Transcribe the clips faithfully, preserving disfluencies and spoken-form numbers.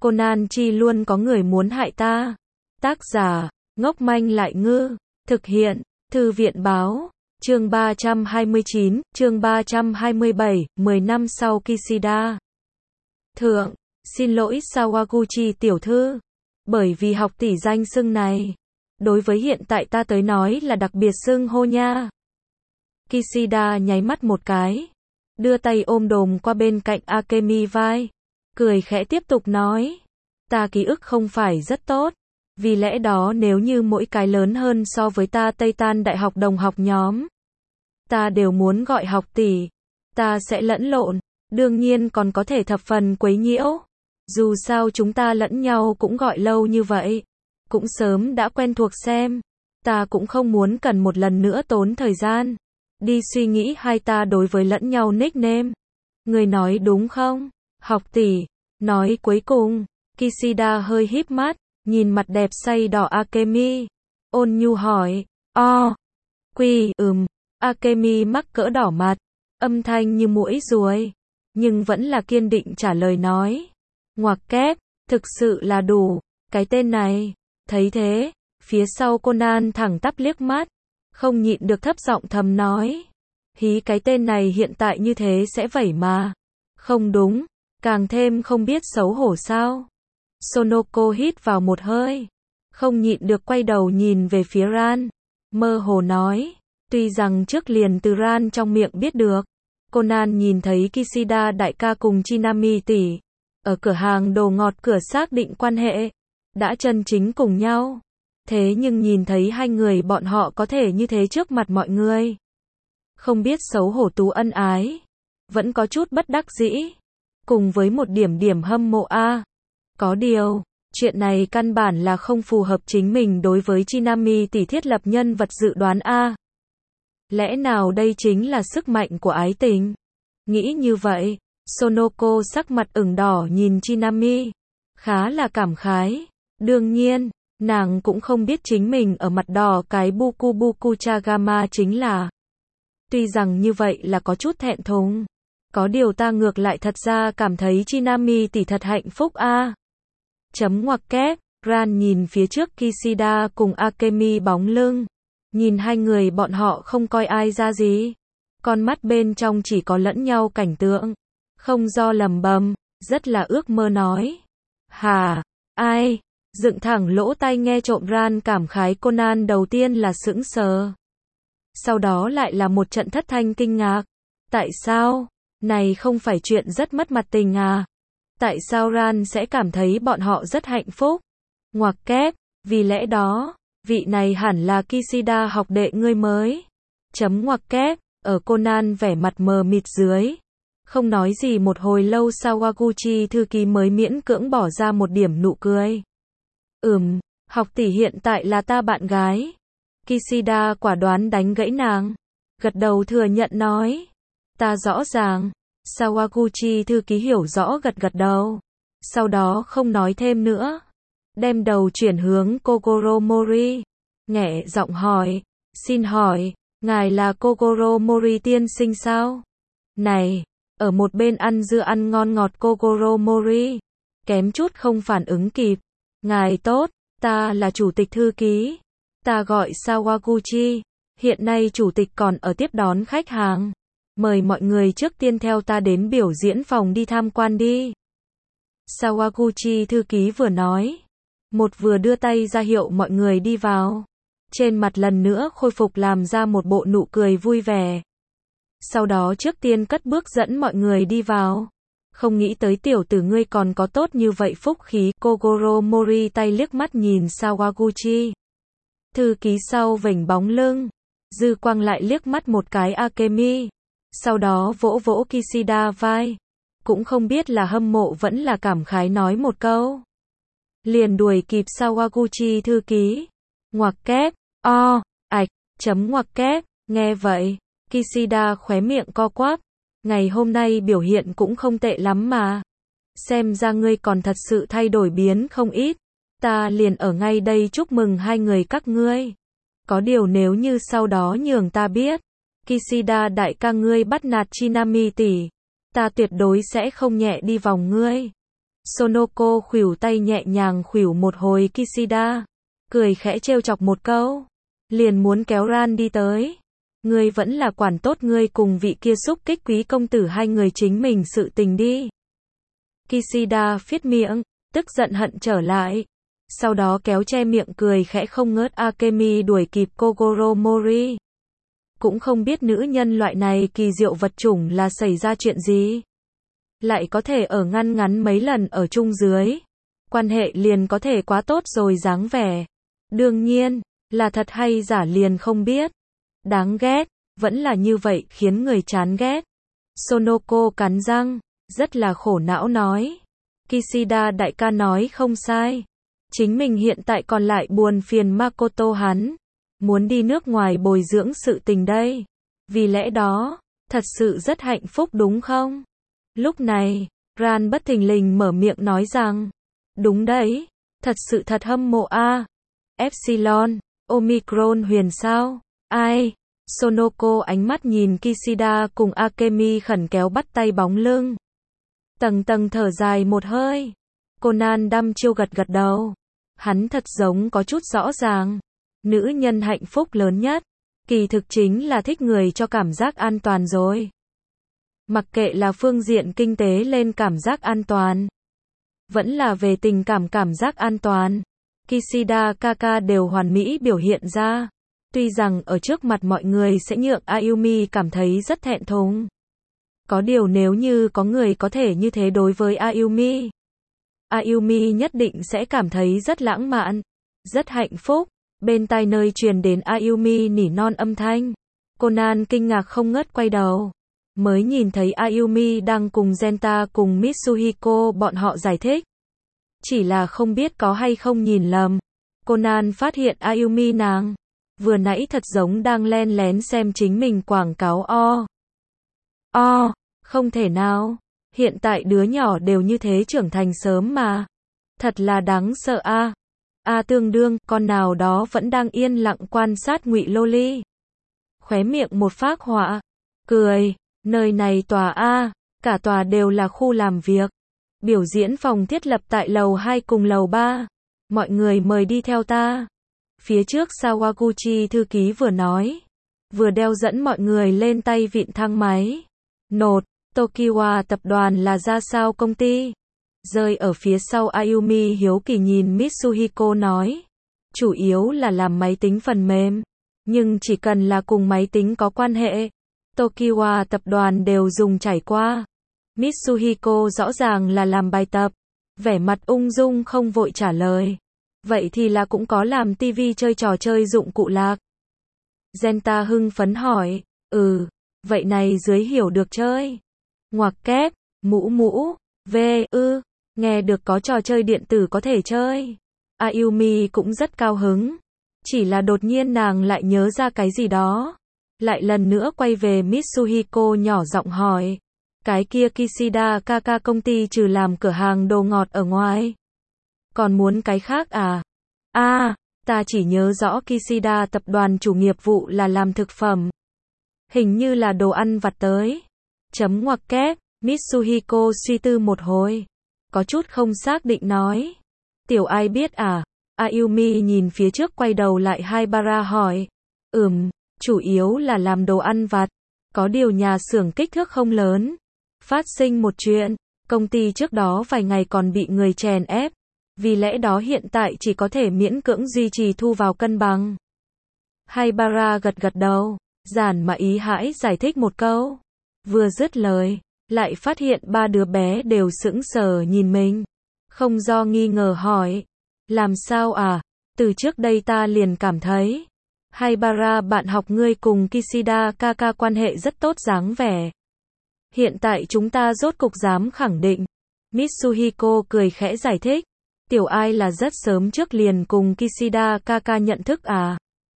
Conan chi luôn có người muốn hại ta. Tác giả, ngốc manh lại ngư. Thực hiện, Thư viện báo. Chương ba trăm hai mươi chín, chương ba trăm hai mươi bảy, mười năm sau Kishida. Thượng, xin lỗi Sawaguchi tiểu thư. Bởi vì học tỷ danh xưng này, đối với hiện tại ta tới nói là đặc biệt xưng hô nha. Kishida nháy mắt một cái, đưa tay ôm đồm qua bên cạnh Akemi vai, cười khẽ tiếp tục nói, ta ký ức không phải rất tốt, vì lẽ đó nếu như mỗi cái lớn hơn so với ta Tây Tan Đại học đồng học nhóm, ta đều muốn gọi học tỷ, ta sẽ lẫn lộn, đương nhiên còn có thể thập phần quấy nhiễu. Dù sao chúng ta lẫn nhau cũng gọi lâu như vậy, cũng sớm đã quen thuộc xem, ta cũng không muốn cần một lần nữa tốn thời gian đi suy nghĩ hai ta đối với lẫn nhau nickname. Người nói đúng không? Học tỷ, nói cuối cùng, Kishida hơi híp mắt, nhìn mặt đẹp say đỏ Akemi, ôn nhu hỏi, o, quy, ừm, Akemi mắc cỡ đỏ mặt, âm thanh như muỗi ruồi, nhưng vẫn là kiên định trả lời nói, ngoặc kép, thực sự là đủ, cái tên này, thấy thế, phía sau Conan thẳng tắp liếc mắt, không nhịn được thấp giọng thầm nói, hí cái tên này hiện tại như thế sẽ vẩy mà, không đúng, càng thêm không biết xấu hổ sao. Sonoko hít vào một hơi, không nhịn được quay đầu nhìn về phía Ran, mơ hồ nói, tuy rằng trước liền từ Ran trong miệng biết được, Conan nhìn thấy Kishida đại ca cùng Chinami tỷ, ở cửa hàng đồ ngọt cửa xác định quan hệ, đã chân chính cùng nhau. Thế nhưng nhìn thấy hai người bọn họ có thể như thế trước mặt mọi người, không biết xấu hổ tú ân ái, vẫn có chút bất đắc dĩ, cùng với một điểm điểm hâm mộ a. Có điều, chuyện này căn bản là không phù hợp chính mình đối với Chinami tỷ thiết lập nhân vật dự đoán a. Lẽ nào đây chính là sức mạnh của ái tình? Nghĩ như vậy, Sonoko sắc mặt ửng đỏ nhìn Chinami, khá là cảm khái. Đương nhiên, nàng cũng không biết chính mình ở mặt đỏ cái Buku Buku Chagama chính là. Tuy rằng như vậy là có chút thẹn thùng. Có điều ta ngược lại thật ra cảm thấy Chinami tỷ thật hạnh phúc a. Chấm ngoặc kép, Ran nhìn phía trước Kishida cùng Akemi bóng lưng. Nhìn hai người bọn họ không coi ai ra gì. Con mắt bên trong chỉ có lẫn nhau cảnh tượng. Không do lầm bầm, rất là ước mơ nói. Hà, ai? Dựng thẳng lỗ tai nghe trộm Ran cảm khái Conan đầu tiên là sững sờ. Sau đó lại là một trận thất thanh kinh ngạc. Tại sao? Này không phải chuyện rất mất mặt tình à? Tại sao Ran sẽ cảm thấy bọn họ rất hạnh phúc? Ngoặc kép, vì lẽ đó, vị này hẳn là Kishida học đệ ngươi mới. Chấm ngoặc kép, ở Conan vẻ mặt mờ mịt dưới. Không nói gì một hồi lâu Sawaguchi thư ký mới miễn cưỡng bỏ ra một điểm nụ cười. Ừm, học tỷ hiện tại là ta bạn gái. Kishida quả đoán đánh gãy nàng. Gật đầu thừa nhận nói. Ta rõ ràng. Sawaguchi thư ký hiểu rõ gật gật đầu. Sau đó không nói thêm nữa. Đem đầu chuyển hướng Kogoro Mori. Nghẹ giọng hỏi. Xin hỏi, ngài là Kogoro Mori tiên sinh sao? Này, ở một bên ăn dưa ăn ngon ngọt Kogoro Mori. Kém chút không phản ứng kịp. Ngài tốt, ta là chủ tịch thư ký. Ta gọi Sawaguchi. Hiện nay chủ tịch còn ở tiếp đón khách hàng. Mời mọi người trước tiên theo ta đến biểu diễn phòng đi tham quan đi. Sawaguchi thư ký vừa nói. Một vừa đưa tay ra hiệu mọi người đi vào. Trên mặt lần nữa khôi phục làm ra một bộ nụ cười vui vẻ. Sau đó trước tiên cất bước dẫn mọi người đi vào. Không nghĩ tới tiểu tử ngươi còn có tốt như vậy phúc khí. Kogoro Mori tay liếc mắt nhìn Sawaguchi. Thư ký sau vểnh bóng lưng. Dư quang lại liếc mắt một cái Akemi. Sau đó vỗ vỗ Kishida vai. Cũng không biết là hâm mộ vẫn là cảm khái nói một câu. Liền đuổi kịp Sawaguchi thư ký. Ngoặc kép, o, ạch, chấm ngoặc kép, nghe vậy. Kishida khóe miệng co quắp. Ngày hôm nay biểu hiện cũng không tệ lắm mà. Xem ra ngươi còn thật sự thay đổi biến không ít. Ta liền ở ngay đây chúc mừng hai người các ngươi. Có điều nếu như sau đó nhường ta biết, Kishida đại ca ngươi bắt nạt Chinami tỷ, ta tuyệt đối sẽ không nhẹ đi vòng ngươi. Sonoko khuỷu tay nhẹ nhàng khuỷu một hồi Kishida, cười khẽ trêu chọc một câu, liền muốn kéo Ran đi tới. Ngươi vẫn là quản tốt ngươi cùng vị kia xúc kích quý công tử hai người chính mình sự tình đi. Kishida phiết miệng, tức giận hận trở lại. Sau đó kéo che miệng cười khẽ không ngớt Akemi đuổi kịp Kogoro Mori. Cũng không biết nữ nhân loại này kỳ diệu vật chủng là xảy ra chuyện gì. Lại có thể ở ngăn ngắn mấy lần ở chung dưới. Quan hệ liền có thể quá tốt rồi dáng vẻ. Đương nhiên, là thật hay giả liền không biết. Đáng ghét, vẫn là như vậy khiến người chán ghét. Sonoko cắn răng, rất là khổ não nói. Kishida đại ca nói không sai. Chính mình hiện tại còn lại buồn phiền Makoto hắn. Muốn đi nước ngoài bồi dưỡng sự tình đây. Vì lẽ đó, thật sự rất hạnh phúc đúng không? Lúc này, Ran bất thình lình mở miệng nói rằng, đúng đấy, thật sự thật hâm mộ a. Epsilon, Omicron huyền sao? Ai? Sonoko ánh mắt nhìn Kishida cùng Akemi khẩn kéo bắt tay bóng lưng. Tầng tầng thở dài một hơi. Conan đăm chiêu gật gật đầu. Hắn thật giống có chút rõ ràng. Nữ nhân hạnh phúc lớn nhất, kỳ thực chính là thích người cho cảm giác an toàn rồi. Mặc kệ là phương diện kinh tế lên cảm giác an toàn, vẫn là về tình cảm cảm giác an toàn, Kishida Kaka đều hoàn mỹ biểu hiện ra. Tuy rằng ở trước mặt mọi người sẽ nhượng Ayumi cảm thấy rất thẹn thùng. Có điều nếu như có người có thể như thế đối với Ayumi, Ayumi nhất định sẽ cảm thấy rất lãng mạn, rất hạnh phúc. Bên tai nơi truyền đến Ayumi nỉ non âm thanh. Conan kinh ngạc không ngớt quay đầu. Mới nhìn thấy Ayumi đang cùng Genta cùng Mitsuhiko bọn họ giải thích. Chỉ là không biết có hay không nhìn lầm. Conan phát hiện Ayumi nàng vừa nãy thật giống đang len lén xem chính mình quảng cáo o. O, không thể nào. Hiện tại đứa nhỏ đều như thế trưởng thành sớm mà. Thật là đáng sợ a. À. A à, tương đương, con nào đó vẫn đang yên lặng quan sát Ngụy Loli. Khóe miệng một phác họa, cười, nơi này tòa A, cả tòa đều là khu làm việc. Biểu diễn phòng thiết lập tại lầu hai cùng lầu ba. Mọi người mời đi theo ta. Phía trước Sawaguchi thư ký vừa nói, vừa đeo dẫn mọi người lên tay vịn thang máy. Nột, Tokiwa tập đoàn là ra sao công ty? Rơi ở phía sau Ayumi hiếu kỳ nhìn Mitsuhiko nói. Chủ yếu là làm máy tính phần mềm. Nhưng chỉ cần là cùng máy tính có quan hệ, Tokiwa tập đoàn đều dùng trải qua. Mitsuhiko rõ ràng là làm bài tập. Vẻ mặt ung dung không vội trả lời. Vậy thì là cũng có làm tivi chơi trò chơi dụng cụ lạc. Genta hưng phấn hỏi. Ừ, vậy này dưới hiểu được chơi. Ngoặc kép, mũ mũ, v, ư. Nghe được có trò chơi điện tử có thể chơi. Ayumi cũng rất cao hứng. Chỉ là đột nhiên nàng lại nhớ ra cái gì đó. Lại lần nữa quay về Mitsuhiko nhỏ giọng hỏi. Cái kia Kishida Kaka công ty trừ làm cửa hàng đồ ngọt ở ngoài. Còn muốn cái khác à? À, ta chỉ nhớ rõ Kishida tập đoàn chủ nghiệp vụ là làm thực phẩm. Hình như là đồ ăn vặt tới. Chấm ngoặc kép, Mitsuhiko suy tư một hồi. Có chút không xác định nói. Tiểu ai biết à? Ayumi nhìn phía trước quay đầu lại Haibara hỏi. Ừm, chủ yếu là làm đồ ăn vặt. Có điều nhà xưởng kích thước không lớn. Phát sinh một chuyện, công ty trước đó vài ngày còn bị người chèn ép. Vì lẽ đó hiện tại chỉ có thể miễn cưỡng duy trì thu vào cân bằng. Haibara gật gật đầu, giản mà ý hãi giải thích một câu. Vừa dứt lời, lại phát hiện ba đứa bé đều sững sờ nhìn mình. Không do nghi ngờ hỏi. Làm sao à? Từ trước đây ta liền cảm thấy. Haibara bạn học ngươi cùng Kishida Kaka quan hệ rất tốt dáng vẻ. Hiện tại chúng ta rốt cục dám khẳng định. Mitsuhiko cười khẽ giải thích. Tiểu ai là rất sớm trước liền cùng Kishida Kaka nhận thức à?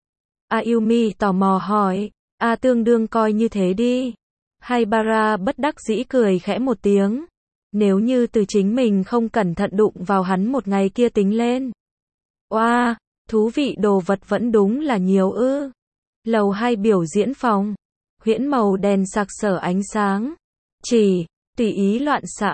Ayumi tò mò hỏi. À tương đương coi như thế đi. Haibara bất đắc dĩ cười khẽ một tiếng. Nếu như từ chính mình không cẩn thận đụng vào hắn một ngày kia tính lên. Oa, wow, thú vị đồ vật vẫn đúng là nhiều ư. Lầu hai biểu diễn phòng. Huyễn màu đèn sặc sỡ ánh sáng. Chỉ, tùy ý loạn xạ.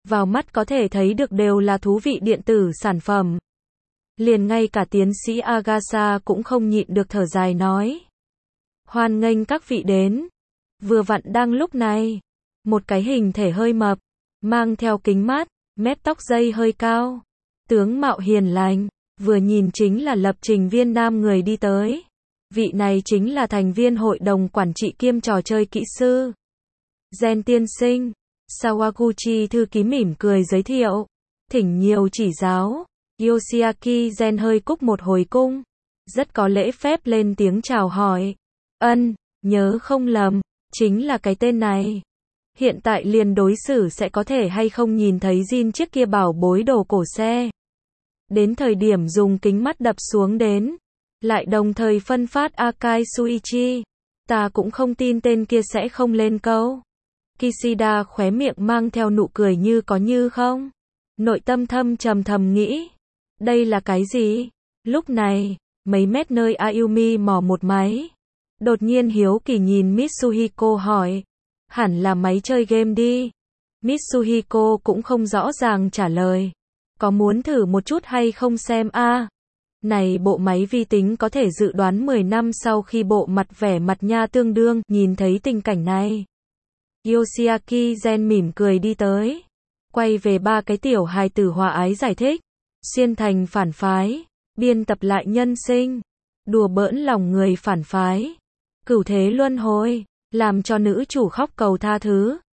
vào mắt có thể thấy được đều là thú vị điện tử sản phẩm. Liền ngay cả tiến sĩ Agasha cũng không nhịn được thở dài nói. Hoan nghênh các vị đến. Vừa vặn đang lúc này, một cái hình thể hơi mập, mang theo kính mát, mép tóc dây hơi cao, tướng mạo hiền lành, vừa nhìn chính là lập trình viên nam người đi tới. Vị này chính là thành viên hội đồng quản trị kiêm trò chơi kỹ sư Gen tiên sinh. Sawaguchi thư ký mỉm cười giới thiệu, thỉnh nhiều chỉ giáo. Yoshiaki Gen hơi cúc một hồi cung, rất có lễ phép lên tiếng chào hỏi. Ân, nhớ không lầm, chính là cái tên này. Hiện tại liền đối xử sẽ có thể hay không nhìn thấy Jin chiếc kia bảo bối đồ cổ xe. Đến thời điểm dùng kính mắt đập xuống đến, lại đồng thời phân phát Akai Suichi. Ta cũng không tin tên kia sẽ không lên câu. Kishida khóe miệng mang theo nụ cười như có như không. Nội tâm thâm trầm thầm nghĩ. Đây là cái gì? Lúc này, mấy mét nơi Ayumi mò một máy. Đột nhiên hiếu kỳ nhìn Mitsuhiko hỏi. Hẳn là máy chơi game đi. Mitsuhiko cũng không rõ ràng trả lời. Có muốn thử một chút hay không xem a? À, này bộ máy vi tính có thể dự đoán mười năm sau khi bộ mặt vẻ mặt nha tương đương, nhìn thấy tình cảnh này. Yoshiaki Gen mỉm cười đi tới. Quay về ba cái tiểu hài tử hòa ái giải thích. Xuyên thành phản phái, biên tập lại nhân sinh, đùa bỡn lòng người phản phái, cửu thế luân hồi, làm cho nữ chủ khóc cầu tha thứ.